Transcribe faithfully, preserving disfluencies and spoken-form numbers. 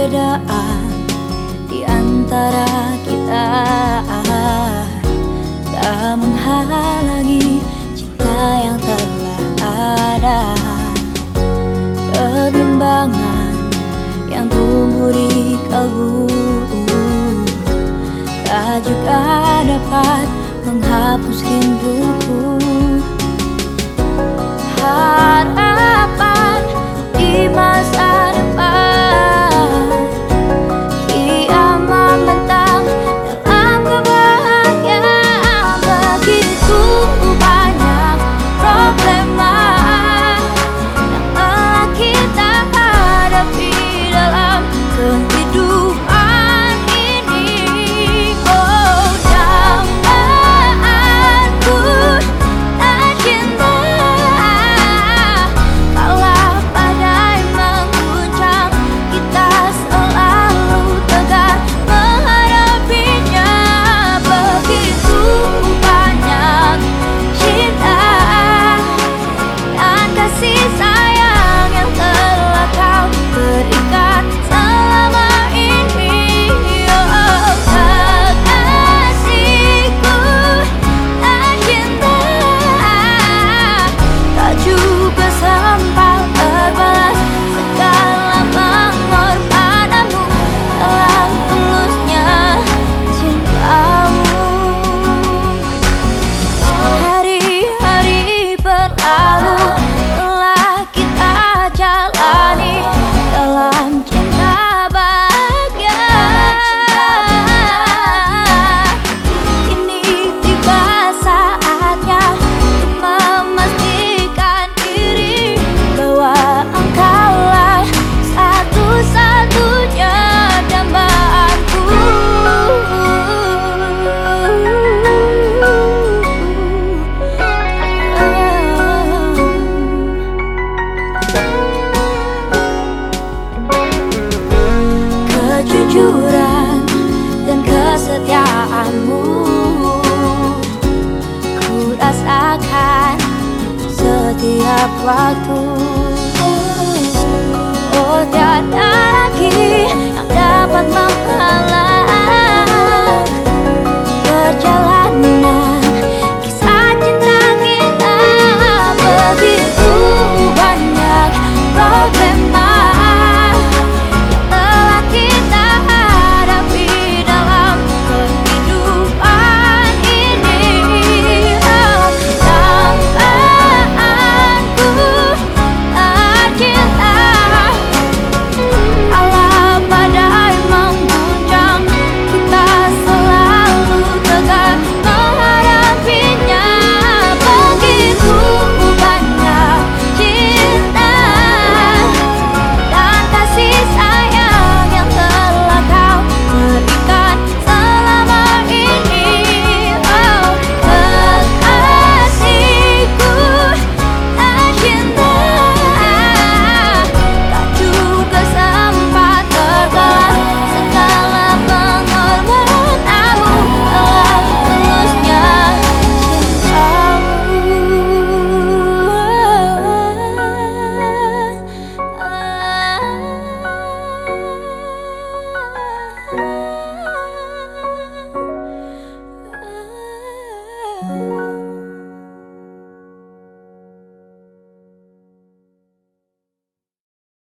perbedaan di antara kita tak menghalangi cinta yang telah ada. Kebimbangan yang tumbuh di kalbu tak juga dapat menghapus rinduku. Harapan di masa depan kian membentang dalam kebahagiaan. Begitu banyak problema yang telah kita hadapi dalam kehidupan ini. Oh, dambaan kejujuran dan kesetiaanmu ku rasakan setiap waktu. Oh, tiada lagi yang dapat menghalang perjalanan